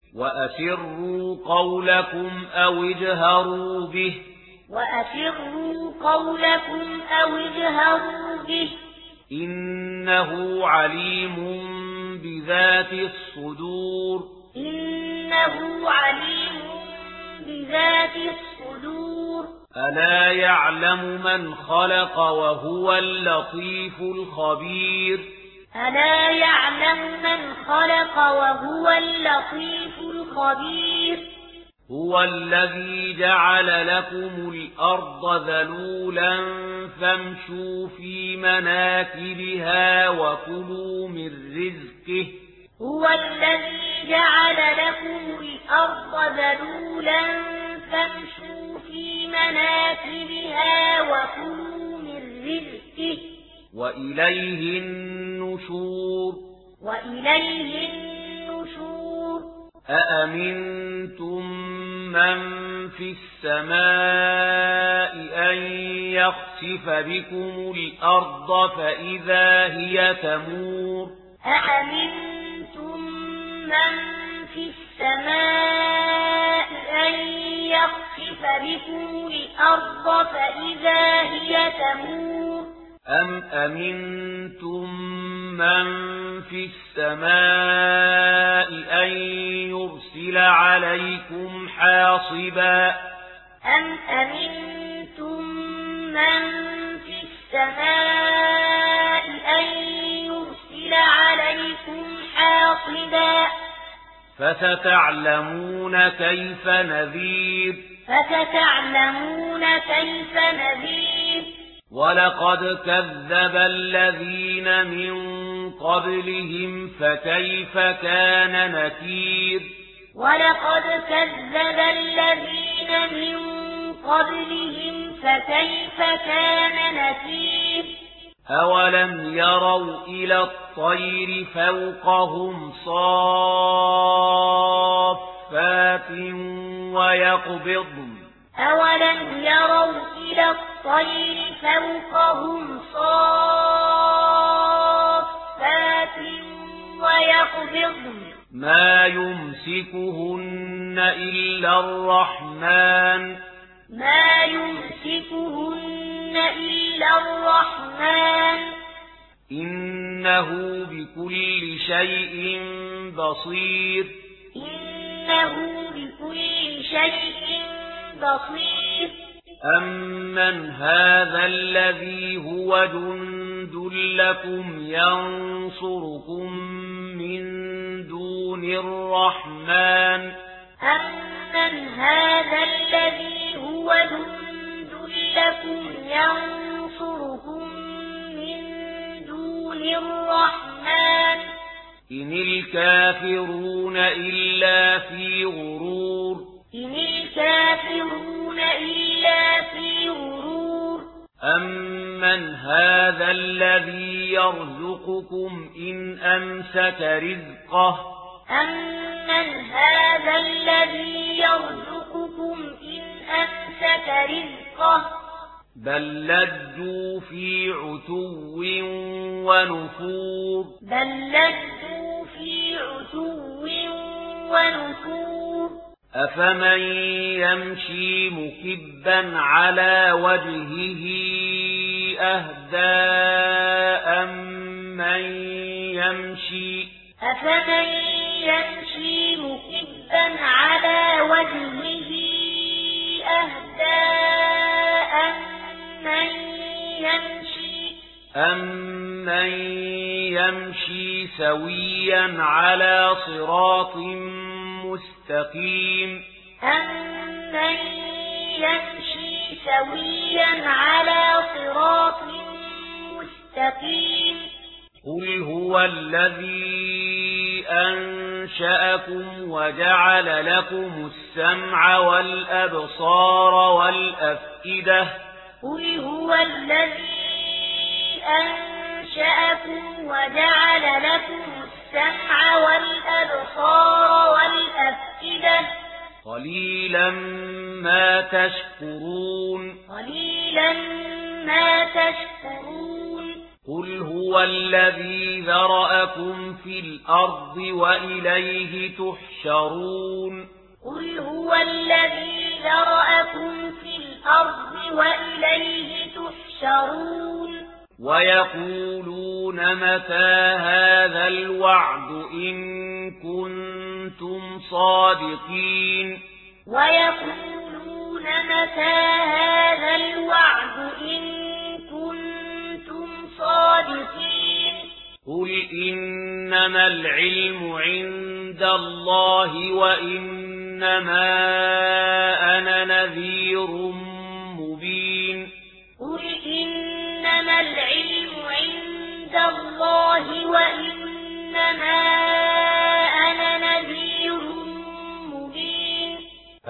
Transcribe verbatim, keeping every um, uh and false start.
وأسروا قولكم أو اجهروا به وأسروا قولكم أو اجهروا به إنه عليم بذات الصدور إنه عليم بذات الصدور ألا يعلم من خلق وهو اللطيف الخبير ألا يعلم من خلق وهو اللطيف الخبير هو الذي جعل لكم الأرض ذلولا فامشوا في مناكبها وكلوا من رزقه هو الذي جعل لكم الأرض ذلولا فامشوا في مناكبها وكلوا من رزقه وإليه النشور وإليه النشور أأمنتم من في السماء أن يخسف بكم الأرض فإذا هي تمور أأمنتم من في السماء أن يخسف بكم الأرض فإذا هي تمور أم أمنتم من في السماء أن يرسل عليكم حاصبا أم أمنتم من في السماء أن يرسل عليكم حاصبا فستعلمون كيف نذير فستعلمون كيف نذير ولقد كذب الذين من قبلهم فكيف كان نكير ولقد كذب الذين من قبلهم فكيف كان نكير أولم يروا إلى الطير فوقهم صافات ويقبضن أولم يروا إلى الطير فوقهم صافات ويقبضن ما يمسكهن إلا الرحمن ما يمسكهن إلا الرحمن إنه بكل شيء بصير إنه بكل شيء بصير أمن هذا الذي هو جند لكم ينصركم من دون الرحمن أمن هذا الذي هو جند لكم ينصركم من دون الرحمن إن الكافرون إلا في غرور إن الكافرون إلا في غرور أمن هذا الذي يرزقكم إن أمسك رزقه أمن هذا الذي يرزقكم إن أمسك رزقه بل لجوا في عتو ونفور بل لجوا في عتو ونفور أفمن يمشي مكبا على وجهه أهدى أمن يمشي أفمن يمشي مكبا على وجهه أهدى أمن يمشي أمن يمشي سويا على صراط مستقيم أمن يمشي سويا على صراط مستقيم قل هو الذي أنشأكم وجعل لكم السمع والأبصار والأفئدة قل هو الذي أنشأكم وجعل لكم السمع والأبصار والأفئدة قليلا ما تشكرون قليلا ما تشكرون قل هو هو الذي ذرأكم في الأرض وإليه تحشرون قل هو الذي ذرأكم في الأرض وإليه تحشرون ويقولون متى هذا الوعد إن كنتم صادقين ويقولون متى هذا الوعد إن كنتم صادقين قل إنما العلم عند الله وإنما أنا نذير